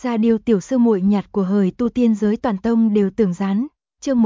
Ra điều tiểu sư muội nhạt của hời tu tiên giới toàn tông đều tưởng gián, chương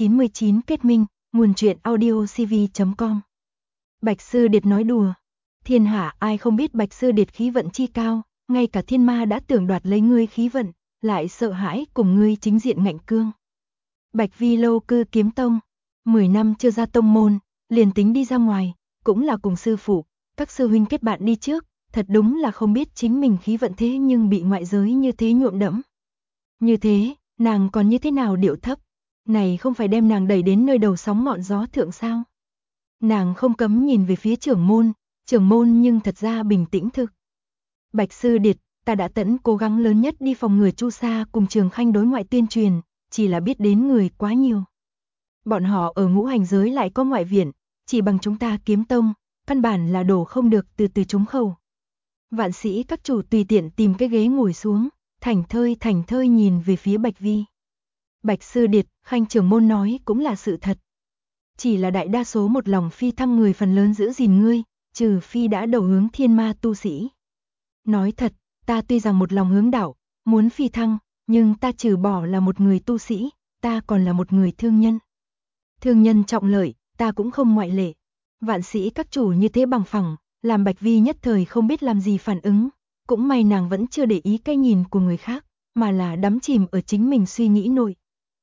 199 kết minh, nguồn truyện audio cv.com. Bạch Sư Điệt nói đùa, thiên hạ ai không biết Bạch Sư Điệt khí vận chi cao, ngay cả thiên ma đã tưởng đoạt lấy ngươi khí vận, lại sợ hãi cùng ngươi chính diện ngạnh cương. Bạch Vi lâu cư kiếm tông, 10 năm chưa ra tông môn, liền tính đi ra ngoài, cũng là cùng sư phụ, các sư huynh kết bạn đi trước, thật đúng là không biết chính mình khí vận thế nhưng bị ngoại giới như thế nhuộm đẫm. Như thế, nàng còn như thế nào điệu thấp, này không phải đem nàng đẩy đến nơi đầu sóng ngọn gió thượng sao? Nàng không cấm nhìn về phía trưởng môn nhưng thật ra bình tĩnh thực. Bạch Sư Điệt, ta đã tận cố gắng lớn nhất đi phòng ngừa Chu Sa cùng Trường Khanh đối ngoại tuyên truyền, chỉ là biết đến người quá nhiều. Bọn họ ở ngũ hành giới lại có ngoại viện, chỉ bằng chúng ta kiếm tông, căn bản là đổ không được từ trúng khẩu. Vạn sĩ các chủ tùy tiện tìm cái ghế ngồi xuống, thảnh thơi nhìn về phía Bạch Vi. Bạch Sư Điệt, Khanh trưởng môn nói cũng là sự thật. Chỉ là đại đa số một lòng phi thăng người phần lớn giữ gìn ngươi, trừ phi đã đầu hướng thiên ma tu sĩ. Nói thật, ta tuy rằng một lòng hướng đạo, muốn phi thăng, nhưng ta trừ bỏ là một người tu sĩ, ta còn là một người thương nhân. Thương nhân trọng lợi, ta cũng không ngoại lệ. Vạn sĩ các chủ như thế bằng phẳng, làm Bạch Vi nhất thời không biết làm gì phản ứng, cũng may nàng vẫn chưa để ý cái nhìn của người khác, mà là đắm chìm ở chính mình suy nghĩ nội.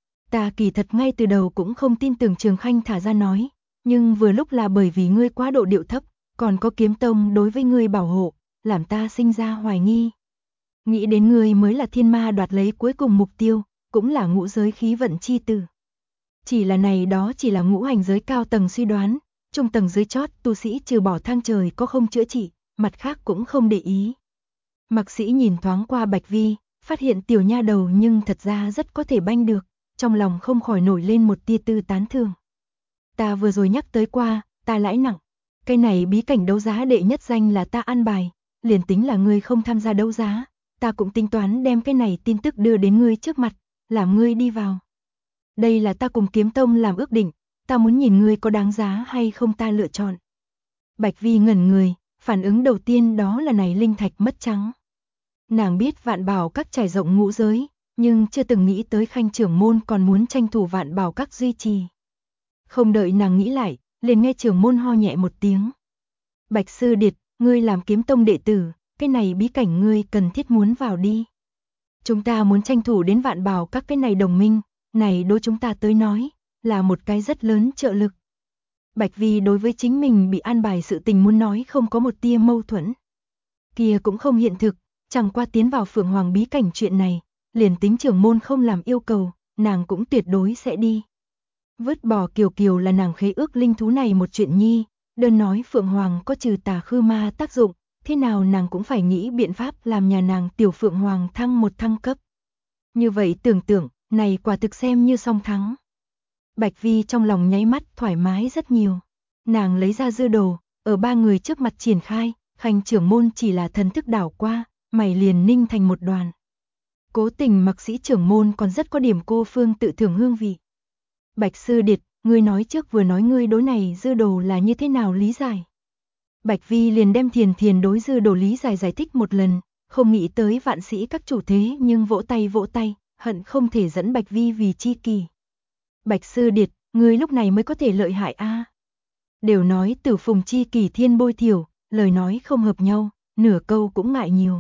Ta kỳ thật ngay từ đầu cũng không tin tưởng Trường Khanh thả ra nói, nhưng vừa lúc là bởi vì ngươi quá độ điệu thấp, còn có kiếm tông đối với ngươi bảo hộ, làm ta sinh ra hoài nghi. Nghĩ đến ngươi mới là thiên ma đoạt lấy cuối cùng mục tiêu, cũng là ngũ giới khí vận chi tử. Chỉ là này đó chỉ là ngũ hành giới cao tầng suy đoán, trung tầng dưới chót tu sĩ trừ bỏ thang trời có không chữa trị, mặt khác cũng không để ý. Mạc Sĩ nhìn thoáng qua Bạch Vi, phát hiện tiểu nha đầu nhưng thật ra rất có thể banh được, trong lòng không khỏi nổi lên một tia tư tán thưởng. Ta vừa rồi nhắc tới qua, ta lãi nặng, cái này bí cảnh đấu giá đệ nhất danh là ta an bài, liền tính là ngươi không tham gia đấu giá, ta cũng tính toán đem cái này tin tức đưa đến ngươi trước mặt, làm ngươi đi vào. Đây là ta cùng kiếm tông làm ước định, ta muốn nhìn ngươi có đáng giá hay không ta lựa chọn. Bạch Vi ngẩn người, phản ứng đầu tiên đó là này linh thạch mất trắng. Nàng biết Vạn Bảo các trải rộng ngũ giới, nhưng chưa từng nghĩ tới Khanh trưởng môn còn muốn tranh thủ Vạn Bảo các duy trì. Không đợi nàng nghĩ lại, liền nghe trưởng môn ho nhẹ một tiếng. Bạch Sư Điệt, ngươi làm kiếm tông đệ tử, cái này bí cảnh ngươi cần thiết muốn vào đi. Chúng ta muốn tranh thủ đến Vạn Bảo các cái này đồng minh, này đối chúng ta tới nói, là một cái rất lớn trợ lực. Bạch Vi đối với chính mình bị an bài sự tình muốn nói không có một tia mâu thuẫn. Kia cũng không hiện thực, chẳng qua tiến vào Phượng Hoàng bí cảnh chuyện này, liền tính trưởng môn không làm yêu cầu, nàng cũng tuyệt đối sẽ đi. Vứt bỏ Kiều là nàng khế ước linh thú này một chuyện nhi, đơn nói Phượng Hoàng có trừ tà khư ma tác dụng, thế nào nàng cũng phải nghĩ biện pháp làm nhà nàng tiểu Phượng Hoàng thăng một thăng cấp. Như vậy tưởng tượng, này quả thực xem như song thắng. Bạch Vi trong lòng nháy mắt thoải mái rất nhiều. Nàng lấy ra dư đồ, ở ba người trước mặt triển khai, Khanh trưởng môn chỉ là thần thức đảo qua, mày liền ninh thành một đoàn. Cố tình Mạc Sĩ trưởng môn còn rất có điểm cô phương tự thưởng hương vị. Bạch Sư Điệt, ngươi nói trước vừa nói ngươi đối này dư đồ là như thế nào lý giải. Bạch Vi liền đem thiền đối dư đồ lý giải thích một lần, không nghĩ tới vạn sĩ các chủ thế nhưng vỗ tay, hận không thể dẫn Bạch Vi vì chi kỳ. Bạch Sư Điệt, ngươi lúc này mới có thể lợi hại a. Đều nói tử phùng chi kỳ thiên bôi thiểu, lời nói không hợp nhau, nửa câu cũng ngại nhiều.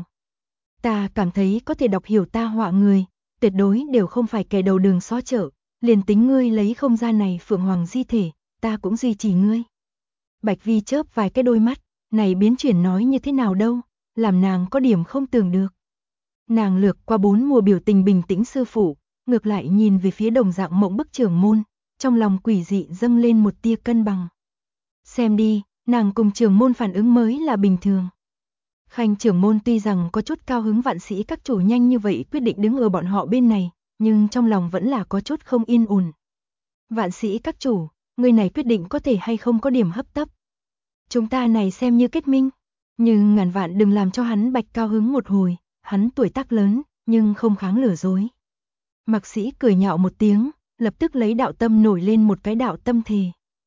Ta cảm thấy có thể đọc hiểu ta họa người, tuyệt đối đều không phải kẻ đầu đường xó chợ, liền tính ngươi lấy không ra này Phượng Hoàng di thể, ta cũng duy trì ngươi. Bạch Vi chớp vài cái đôi mắt, này biến chuyển nói như thế nào đâu, làm nàng có điểm không tưởng được. Nàng lược qua 4 mùa biểu tình bình tĩnh sư phụ, ngược lại nhìn về phía đồng dạng mộng bức trưởng môn, trong lòng quỷ dị dâng lên một tia cân bằng. Xem đi, nàng cùng trưởng môn phản ứng mới là bình thường. Khanh trưởng môn tuy rằng có chút cao hứng vạn sĩ các chủ nhanh như vậy quyết định đứng ở bọn họ bên này, nhưng trong lòng vẫn là có chút không yên ổn. Vạn sĩ các chủ, người này quyết định có thể hay không có điểm hấp tấp. Chúng ta này xem như kết minh, nhưng ngàn vạn đừng làm cho hắn Bạch cao hứng một hồi, hắn tuổi tác lớn, nhưng không kháng lừa dối. Mạc Sĩ cười nhạo một tiếng, lập tức lấy đạo tâm nổi lên một cái đạo tâm thề.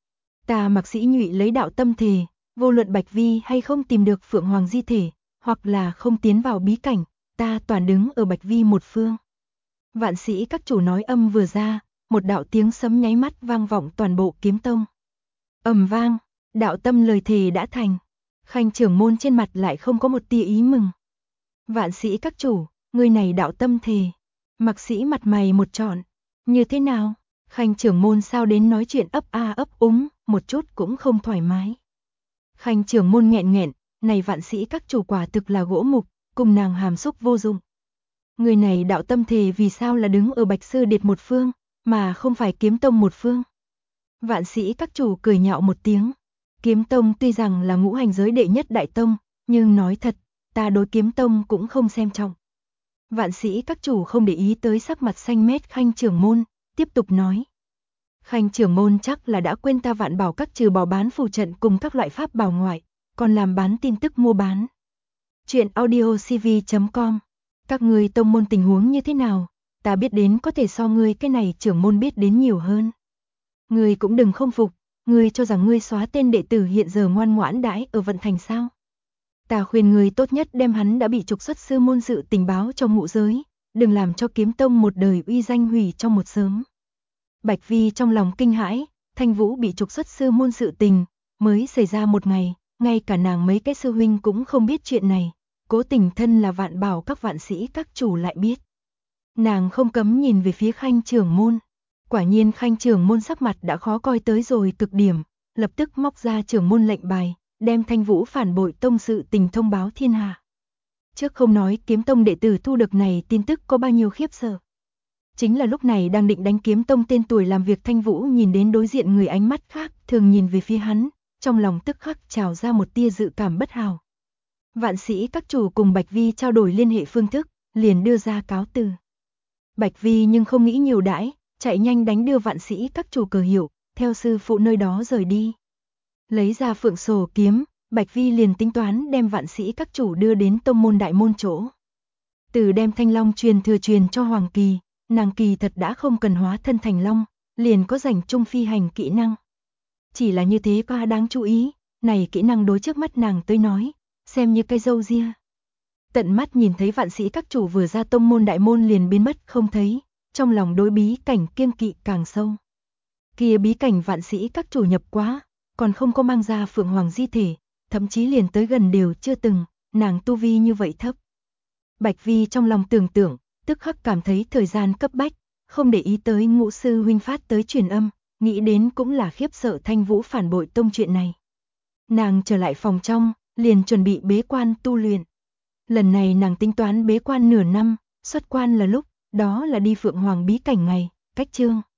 Ta Mạc Sĩ nhụy lấy đạo tâm thề, vô luận Bạch Vi hay không tìm được Phượng Hoàng di thể, hoặc là không tiến vào bí cảnh, ta toàn đứng ở Bạch Vi một phương. Vạn sĩ các chủ nói âm vừa ra, một đạo tiếng sấm nháy mắt vang vọng toàn bộ kiếm tông. Ầm vang, đạo tâm lời thề đã thành. Khanh trưởng môn trên mặt lại không có một tia ý mừng. Vạn sĩ các chủ, người này đạo tâm thề. Mặc sĩ mặt mày một trọn. Như thế nào? Khanh trưởng môn sao đến nói chuyện ấp a ấp úng, một chút cũng không thoải mái. Khanh trưởng môn nghẹn nghẹn, này vạn sĩ các chủ quả thực là gỗ mục, cùng nàng hàm xúc vô dụng. Người này đạo tâm thề vì sao là đứng ở Bạch Sư Điệt một phương, mà không phải kiếm tông một phương. Vạn sĩ các chủ cười nhạo một tiếng. Kiếm tông tuy rằng là ngũ hành giới đệ nhất đại tông, nhưng nói thật, ta đối kiếm tông cũng không xem trọng. Vạn sĩ các chủ không để ý tới sắc mặt xanh mét Khanh trưởng môn, tiếp tục nói. Khanh trưởng môn chắc là đã quên ta Vạn Bảo các trừ bỏ bán phù trận cùng các loại pháp bảo ngoại, còn làm bán tin tức mua bán. Chuyện audiocv.com. Các ngươi tông môn tình huống như thế nào, ta biết đến có thể so ngươi cái này trưởng môn biết đến nhiều hơn. Ngươi cũng đừng không phục, ngươi cho rằng ngươi xóa tên đệ tử hiện giờ ngoan ngoãn đãi ở Vận Thành sao? Ta khuyên ngươi tốt nhất đem hắn đã bị trục xuất sư môn sự tình báo cho ngũ giới, đừng làm cho kiếm tông một đời uy danh hủy trong một sớm. Bạch Vi trong lòng kinh hãi, Thanh Vũ bị trục xuất sư môn sự tình, mới xảy ra một ngày, ngay cả nàng mấy cái sư huynh cũng không biết chuyện này, cố tình thân là Vạn Bảo các vạn sĩ các chủ lại biết. Nàng không cấm nhìn về phía Khanh trưởng môn. Quả nhiên Khanh trưởng môn sắc mặt đã khó coi tới rồi cực điểm, lập tức móc ra trưởng môn lệnh bài, đem Thanh Vũ phản bội tông sự tình thông báo thiên hạ. Trước không nói kiếm tông đệ tử thu được này tin tức có bao nhiêu khiếp sợ. Chính là lúc này đang định đánh kiếm tông tên tuổi làm việc Thanh Vũ nhìn đến đối diện người ánh mắt khác, thường nhìn về phía hắn, trong lòng tức khắc trào ra một tia dự cảm bất hảo. Vạn sĩ các chủ cùng Bạch Vi trao đổi liên hệ phương thức, liền đưa ra cáo từ. Bạch Vi nhưng không nghĩ nhiều đãi, chạy nhanh đánh đưa vạn sĩ các chủ cờ hiệu, theo sư phụ nơi đó rời đi. Lấy ra phượng sổ kiếm, Bạch Vi liền tính toán đem vạn sĩ các chủ đưa đến tông môn đại môn chỗ. Từ đem thanh long truyền thừa truyền cho Hoàng Kỳ, nàng kỳ thật đã không cần hóa thân thành long, liền có rảnh trung phi hành kỹ năng. Chỉ là như thế có đáng chú ý, này kỹ năng đối trước mắt nàng tới nói, xem như cây dâu ria. Tận mắt nhìn thấy vạn sĩ các chủ vừa ra tông môn đại môn liền biến mất không thấy, trong lòng đối bí cảnh kiêng kỵ càng sâu. Kia bí cảnh vạn sĩ các chủ nhập quá, còn không có mang ra Phượng Hoàng di thể, thậm chí liền tới gần đều chưa từng, nàng tu vi như vậy thấp. Bạch Vi trong lòng tưởng tượng, tức khắc cảm thấy thời gian cấp bách, không để ý tới ngũ sư huynh phát tới truyền âm, nghĩ đến cũng là khiếp sợ Thanh Vũ phản bội tông chuyện này. Nàng trở lại phòng trong, liền chuẩn bị bế quan tu luyện. Lần này nàng tính toán bế quan nửa năm, xuất quan là lúc, đó là đi Phượng Hoàng bí cảnh ngày, cách chương.